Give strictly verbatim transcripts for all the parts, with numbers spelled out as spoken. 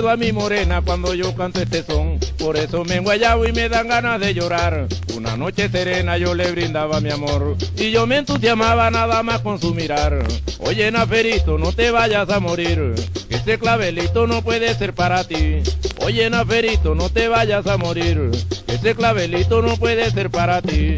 recuerdo a mi morena cuando yo canto este son. Por eso me enguayabo y me dan ganas de llorar. Una noche serena yo le brindaba mi amor y yo me entusiasmaba nada más con su mirar. Oye, Naferito, no te vayas a morir, que este clavelito no puede ser para ti. Oye, Naferito, no te vayas a morir, que este clavelito no puede ser para ti.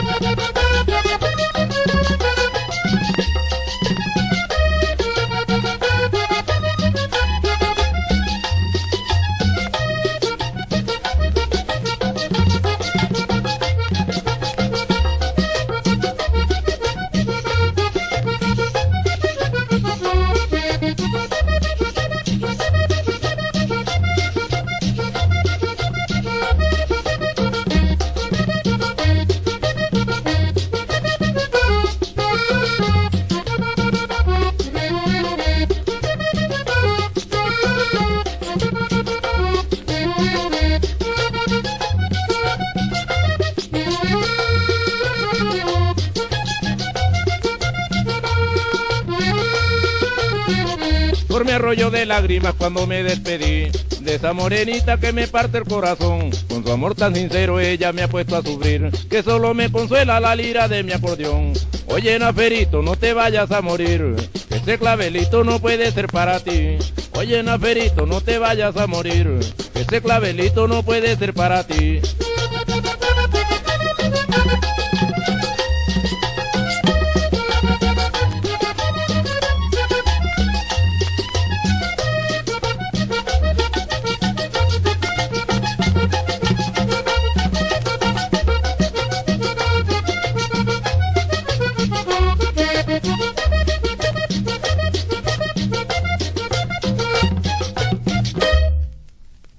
Por mi arroyo de lágrimas cuando me despedí de esa morenita que me parte el corazón. Con su amor tan sincero ella me ha puesto a sufrir, que solo me consuela la lira de mi acordeón. Oye, Naferito, no te vayas a morir, que este clavelito no puede ser para ti. Oye, Naferito, no te vayas a morir, que este clavelito no puede ser para ti.